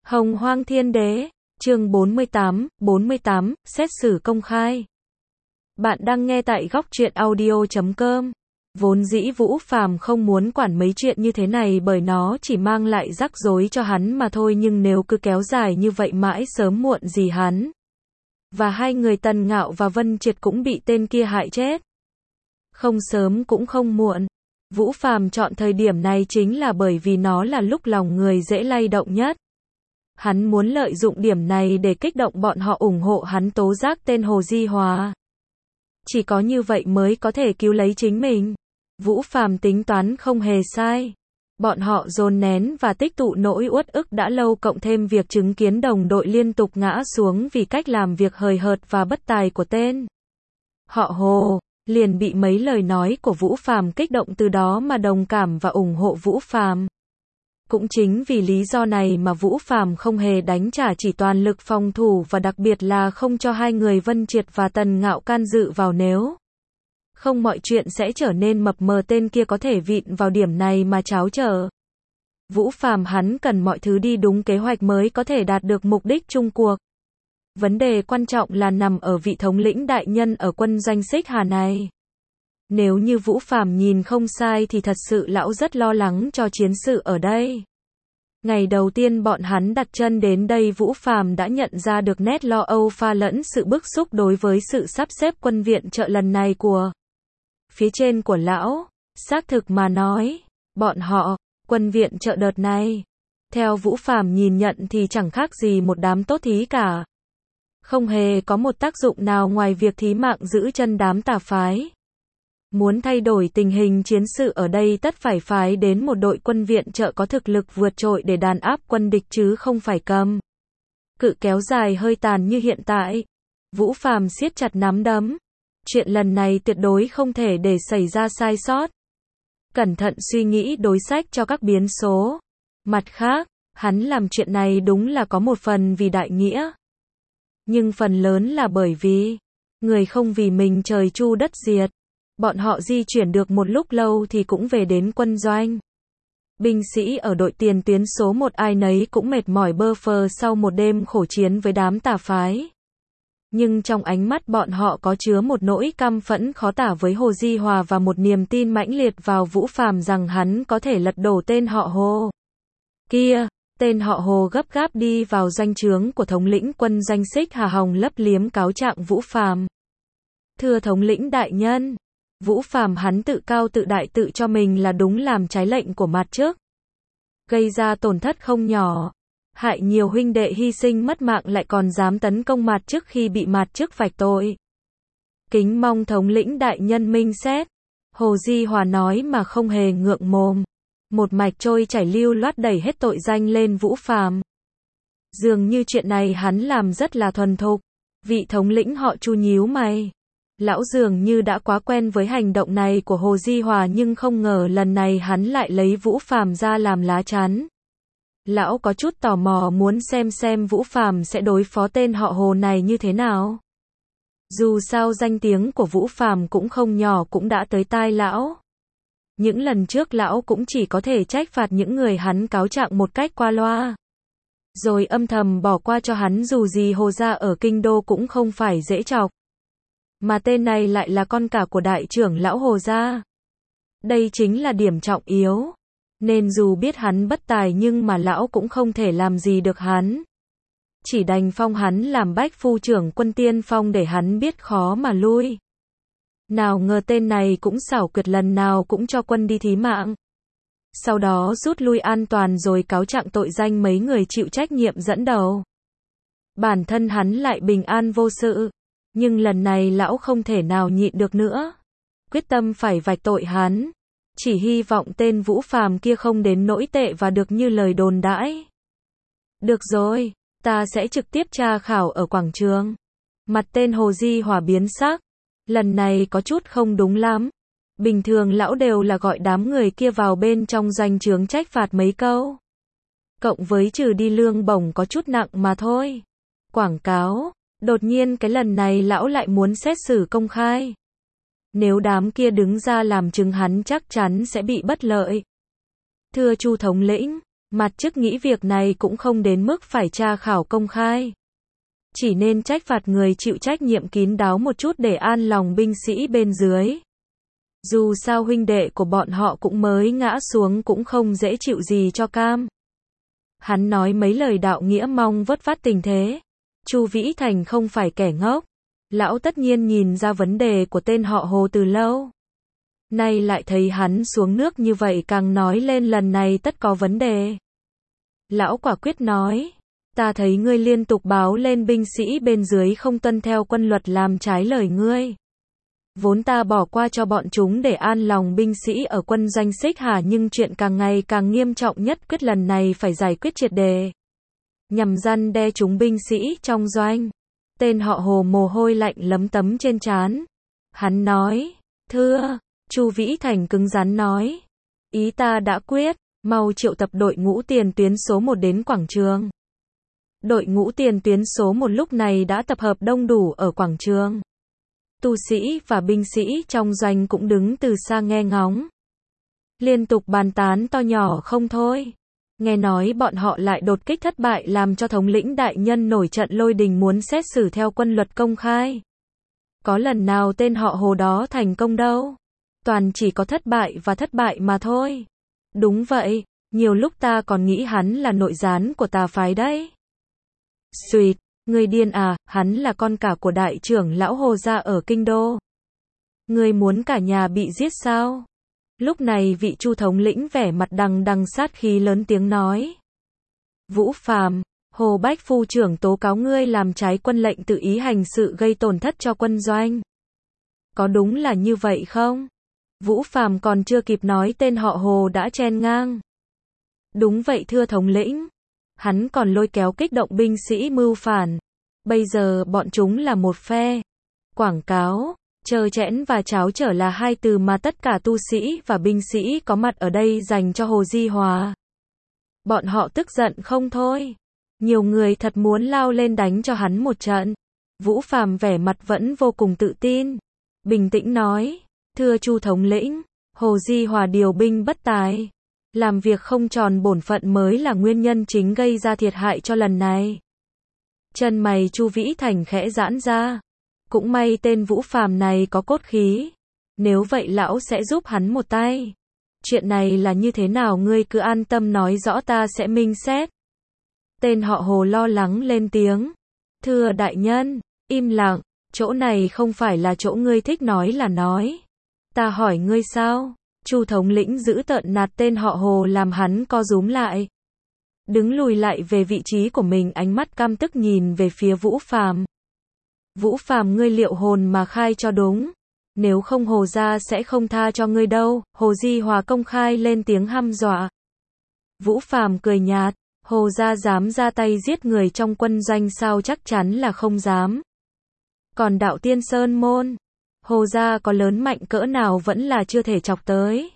Hồng Hoang Thiên Đế, chương 48, xét xử công khai. Bạn đang nghe tại góc truyện audio.com. Vốn dĩ Vũ Phàm không muốn quản mấy chuyện như thế này bởi nó chỉ mang lại rắc rối cho hắn mà thôi, nhưng nếu cứ kéo dài như vậy mãi sớm muộn gì hắn và hai người Tần Ngạo và Vân Triệt cũng bị tên kia hại chết. Không sớm cũng không muộn. Vũ Phàm chọn thời điểm này chính là bởi vì nó là lúc lòng người dễ lay động nhất. Hắn muốn lợi dụng điểm này để kích động bọn họ ủng hộ hắn tố giác tên Hồ Di Hòa. Chỉ có như vậy mới có thể cứu lấy chính mình. Vũ Phàm tính toán không hề sai. Bọn họ dồn nén và tích tụ nỗi uất ức đã lâu, cộng thêm việc chứng kiến đồng đội liên tục ngã xuống vì cách làm việc hời hợt và bất tài của tên họ Hồ, liền bị mấy lời nói của Vũ Phàm kích động, từ đó mà đồng cảm và ủng hộ Vũ Phàm. Cũng chính vì lý do này mà Vũ Phàm không hề đánh trả, chỉ toàn lực phòng thủ và đặc biệt là không cho hai người Vân Triệt và Tần Ngạo can dự vào, nếu không mọi chuyện sẽ trở nên mập mờ, tên kia có thể vịn vào điểm này mà tráo trở. Vũ Phàm hắn cần mọi thứ đi đúng kế hoạch mới có thể đạt được mục đích chung cuộc. Vấn đề quan trọng là nằm ở vị thống lĩnh đại nhân ở quân doanh Xích Hà này. Nếu như Vũ Phàm nhìn không sai thì thật sự lão rất lo lắng cho chiến sự ở đây. Ngày đầu tiên bọn hắn đặt chân đến đây, Vũ Phàm đã nhận ra được nét lo âu pha lẫn sự bức xúc đối với sự sắp xếp quân viện trợ lần này của phía trên của lão. Xác thực mà nói, bọn họ, quân viện trợ đợt này, theo Vũ Phàm nhìn nhận thì chẳng khác gì một đám tốt thí cả. Không hề có một tác dụng nào ngoài việc thí mạng giữ chân đám tà phái. Muốn thay đổi tình hình chiến sự ở đây tất phải phái đến một đội quân viện trợ có thực lực vượt trội để đàn áp quân địch, chứ không phải cầm cự kéo dài hơi tàn như hiện tại. Vũ Phàm siết chặt nắm đấm. Chuyện lần này tuyệt đối không thể để xảy ra sai sót. Cẩn thận suy nghĩ đối sách cho các biến số. Mặt khác, hắn làm chuyện này đúng là có một phần vì đại nghĩa. Nhưng phần lớn là bởi vì người không vì mình trời chu đất diệt. Bọn họ di chuyển được một lúc lâu thì cũng về đến quân doanh. Binh sĩ ở đội tiền tuyến số 1 ai nấy cũng mệt mỏi bơ phờ sau một đêm khổ chiến với đám tà phái. Nhưng trong ánh mắt bọn họ có chứa một nỗi căm phẫn khó tả với Hồ Di Hòa và một niềm tin mãnh liệt vào Vũ Phàm rằng hắn có thể lật đổ tên họ Hồ kia. Tên họ Hồ gấp gáp đi vào doanh trướng của thống lĩnh quân doanh Xích Hà, Hồng lấp liếm cáo trạng Vũ Phàm. Thưa thống lĩnh đại nhân, Vũ Phàm hắn tự cao tự đại, tự cho mình là đúng, làm trái lệnh của mặt trước, gây ra tổn thất không nhỏ, hại nhiều huynh đệ hy sinh mất mạng, lại còn dám tấn công mặt trước khi bị mặt trước vạch tội. Kính mong thống lĩnh đại nhân minh xét. Hồ Di Hòa nói mà không hề ngượng mồm, một mạch trôi chảy lưu loát đẩy hết tội danh lên Vũ Phàm. Dường như chuyện này hắn làm rất là thuần thục. Vị thống lĩnh họ Chu nhíu mày. Lão dường như đã quá quen với hành động này của Hồ Di Hòa, nhưng không ngờ lần này hắn lại lấy Vũ Phàm ra làm lá chắn. Lão có chút tò mò muốn xem Vũ Phàm sẽ đối phó tên họ Hồ này như thế nào. Dù sao danh tiếng của Vũ Phàm cũng không nhỏ, cũng đã tới tai lão. Những lần trước lão cũng chỉ có thể trách phạt những người hắn cáo trạng một cách qua loa, rồi âm thầm bỏ qua cho hắn, dù gì Hồ gia ở kinh đô cũng không phải dễ chọc. Mà tên này lại là con cả của đại trưởng lão Hồ gia. Đây chính là điểm trọng yếu. Nên dù biết hắn bất tài nhưng mà lão cũng không thể làm gì được hắn. Chỉ đành phong hắn làm bách phu trưởng quân tiên phong để hắn biết khó mà lui. Nào ngờ tên này cũng xảo quyệt, lần nào cũng cho quân đi thí mạng. Sau đó rút lui an toàn rồi cáo trạng tội danh mấy người chịu trách nhiệm dẫn đầu. Bản thân hắn lại bình an vô sự. Nhưng lần này lão không thể nào nhịn được nữa. Quyết tâm phải vạch tội hắn. Chỉ hy vọng tên Vũ Phàm kia không đến nỗi tệ và được như lời đồn đãi. Được rồi, ta sẽ trực tiếp tra khảo ở quảng trường. Mặt tên Hồ Di Hòa biến sắc. Lần này có chút không đúng lắm. Bình thường lão đều là gọi đám người kia vào bên trong doanh trướng trách phạt mấy câu. Cộng với trừ đi lương bổng có chút nặng mà thôi. Quảng cáo. Đột nhiên cái lần này lão lại muốn xét xử công khai. Nếu đám kia đứng ra làm chứng hắn chắc chắn sẽ bị bất lợi. Thưa Chu thống lĩnh, Mặt chức nghĩ việc này cũng không đến mức phải tra khảo công khai. Chỉ nên trách phạt người chịu trách nhiệm kín đáo một chút để an lòng binh sĩ bên dưới. Dù sao huynh đệ của bọn họ cũng mới ngã xuống cũng không dễ chịu gì cho cam. Hắn nói mấy lời đạo nghĩa mong vớt vát tình thế. Chu Vĩ Thành không phải kẻ ngốc. Lão tất nhiên nhìn ra vấn đề của tên họ Hồ từ lâu. Nay lại thấy hắn xuống nước như vậy càng nói lên lần này tất có vấn đề. Lão quả quyết nói, ta thấy ngươi liên tục báo lên binh sĩ bên dưới không tuân theo quân luật làm trái lời ngươi. Vốn ta bỏ qua cho bọn chúng để an lòng binh sĩ ở quân doanh Xích Hà, nhưng chuyện càng ngày càng nghiêm trọng, nhất quyết lần này phải giải quyết triệt đề. Nhằm răn đe chúng binh sĩ trong doanh. Tên họ Hồ mồ hôi lạnh lấm tấm trên trán. Hắn nói, thưa, Chu Vĩ Thành cứng rắn nói. Ý ta đã quyết, mau triệu tập đội ngũ tiền tuyến số 1 đến quảng trường. Đội ngũ tiền tuyến số 1 lúc này đã tập hợp đông đủ ở quảng trường. Tu sĩ và binh sĩ trong doanh cũng đứng từ xa nghe ngóng. Liên tục bàn tán to nhỏ không thôi. Nghe nói bọn họ lại đột kích thất bại làm cho thống lĩnh đại nhân nổi trận lôi đình muốn xét xử theo quân luật công khai. Có lần nào tên họ Hồ đó thành công đâu. Toàn chỉ có thất bại và thất bại mà thôi. Đúng vậy, nhiều lúc ta còn nghĩ hắn là nội gián của tà phái đấy. Xuyệt, người điên à, hắn là con cả của đại trưởng lão Hồ gia ở kinh đô. Người muốn cả nhà bị giết sao? Lúc này vị Chu thống lĩnh vẻ mặt đằng đằng sát khí lớn tiếng nói. Vũ Phàm, Hồ Bách phu trưởng tố cáo ngươi làm trái quân lệnh, tự ý hành sự gây tổn thất cho quân doanh. Có đúng là như vậy không? Vũ Phàm còn chưa kịp nói tên họ Hồ đã chen ngang. Đúng vậy thưa thống lĩnh. Hắn còn lôi kéo kích động binh sĩ mưu phản. Bây giờ bọn chúng là một phe. Quảng cáo, trơ trẽn và cháo trở là hai từ mà tất cả tu sĩ và binh sĩ có mặt ở đây dành cho Hồ Di Hòa. Bọn họ tức giận không thôi. Nhiều người thật muốn lao lên đánh cho hắn một trận. Vũ Phàm vẻ mặt vẫn vô cùng tự tin. Bình tĩnh nói, thưa Chu thống lĩnh, Hồ Di Hòa điều binh bất tài. Làm việc không tròn bổn phận mới là nguyên nhân chính gây ra thiệt hại cho lần này. Chân mày Chu Vĩ Thành khẽ giãn ra. Cũng may tên Vũ Phàm này có cốt khí. Nếu vậy lão sẽ giúp hắn một tay. Chuyện này là như thế nào ngươi cứ an tâm nói rõ, ta sẽ minh xét. Tên họ Hồ lo lắng lên tiếng. Thưa đại nhân, im lặng, chỗ này không phải là chỗ ngươi thích nói là nói. Ta hỏi ngươi sao? Chu thống lĩnh giữ tợn nạt tên họ Hồ làm hắn co rúm lại. Đứng lùi lại về vị trí của mình, ánh mắt căm tức nhìn về phía Vũ Phàm. Vũ Phàm, ngươi liệu hồn mà khai cho đúng. Nếu không Hồ gia sẽ không tha cho ngươi đâu. Hồ Di Hòa công khai lên tiếng hăm dọa. Vũ Phàm cười nhạt. Hồ gia dám ra tay giết người trong quân doanh sao? Chắc chắn là không dám. Còn đạo Tiên Sơn môn, Hồ gia có lớn mạnh cỡ nào vẫn là chưa thể chọc tới.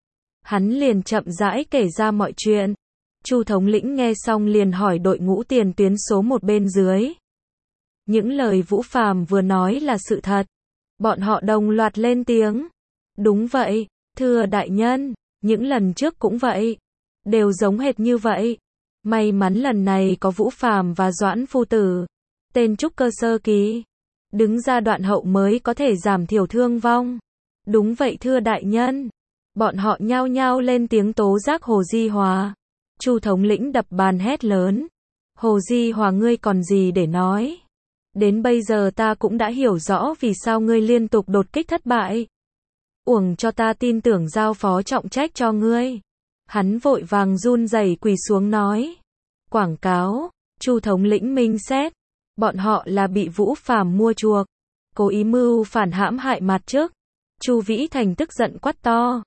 Hắn liền chậm rãi kể ra mọi chuyện. Chu thống lĩnh nghe xong liền hỏi đội ngũ tiền tuyến số 1 bên dưới. Những lời Vũ Phàm vừa nói là sự thật. Bọn họ đồng loạt lên tiếng. Đúng vậy, thưa đại nhân, những lần trước cũng vậy. Đều giống hệt như vậy. May mắn lần này có Vũ Phàm và Doãn phu tử, tên trúc cơ sơ kỳ, đứng ra đoạn hậu mới có thể giảm thiểu thương vong. Đúng vậy thưa đại nhân. Bọn họ nhao nhao lên tiếng tố giác Hồ Di Hòa. Chu thống lĩnh đập bàn hét lớn. Hồ Di Hòa, ngươi còn gì để nói? Đến bây giờ ta cũng đã hiểu rõ vì sao ngươi liên tục đột kích thất bại. Uổng cho ta tin tưởng giao phó trọng trách cho ngươi. Hắn vội vàng run rẩy quỳ xuống nói. Quảng cáo, Chu thống lĩnh minh xét. Bọn họ là bị Vũ Phàm mua chuộc, cố ý mưu phản hãm hại mặt trước. Chu Vĩ Thành tức giận quát to.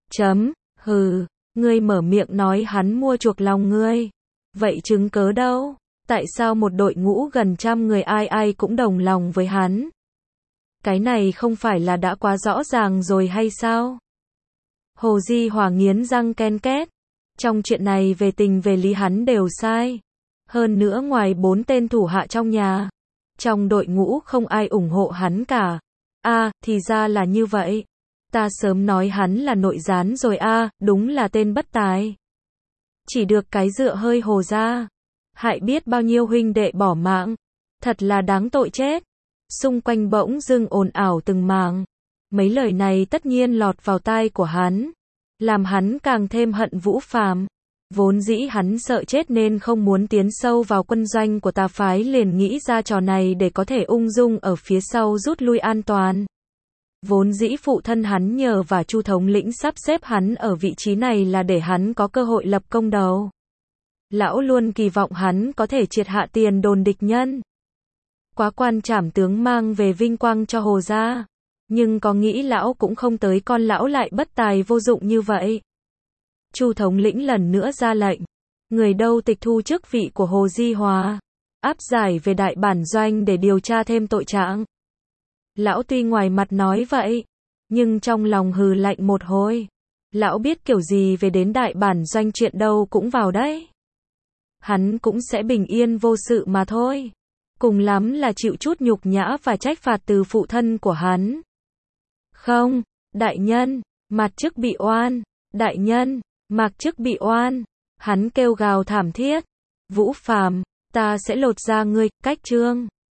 Hừ, ngươi mở miệng nói hắn mua chuộc lòng ngươi. Vậy chứng cớ đâu? Tại sao một đội ngũ gần trăm người ai ai cũng đồng lòng với hắn? Cái này không phải là đã quá rõ ràng rồi hay sao? Hồ Di Hòa nghiến răng ken két. Trong chuyện này về tình về lý hắn đều sai. Hơn nữa ngoài 4 tên thủ hạ trong nhà, trong đội ngũ không ai ủng hộ hắn cả. Thì ra là như vậy. Ta sớm nói hắn là nội gián rồi đúng là tên bất tài. chỉ được cái dựa hơi Hồ gia. Hại biết bao nhiêu huynh đệ bỏ mạng. Thật là đáng tội chết. Xung quanh bỗng dưng ồn ào từng mảng. Mấy lời này tất nhiên lọt vào tai của hắn, làm hắn càng thêm hận Vũ Phàm. Vốn dĩ hắn sợ chết nên không muốn tiến sâu vào quân doanh của tà phái, liền nghĩ ra trò này để có thể ung dung ở phía sau rút lui an toàn. Vốn dĩ phụ thân hắn nhờ và Chu thống lĩnh sắp xếp hắn ở vị trí này là để hắn có cơ hội lập công đầu. Lão luôn kỳ vọng hắn có thể triệt hạ tiền đồn địch nhân. Quá quan trảm tướng mang về vinh quang cho Hồ gia. Nhưng có nghĩ lão cũng không tới con lão lại bất tài vô dụng như vậy. Chu thống lĩnh lần nữa ra lệnh. Người đâu tịch thu chức vị của Hồ Di Hòa. Áp giải về đại bản doanh để điều tra thêm tội trạng. Lão tuy ngoài mặt nói vậy, nhưng trong lòng hừ lạnh một hồi. Lão biết kiểu gì về đến đại bản doanh chuyện đâu cũng vào đấy. Hắn cũng sẽ bình yên vô sự mà thôi. Cùng lắm là chịu chút nhục nhã và trách phạt từ phụ thân của hắn. Không, đại nhân, Mạc Chức bị oan. Đại nhân, Mạc Chức bị oan. Hắn kêu gào thảm thiết. Vũ Phàm, ta sẽ lột da ngươi, cách trương.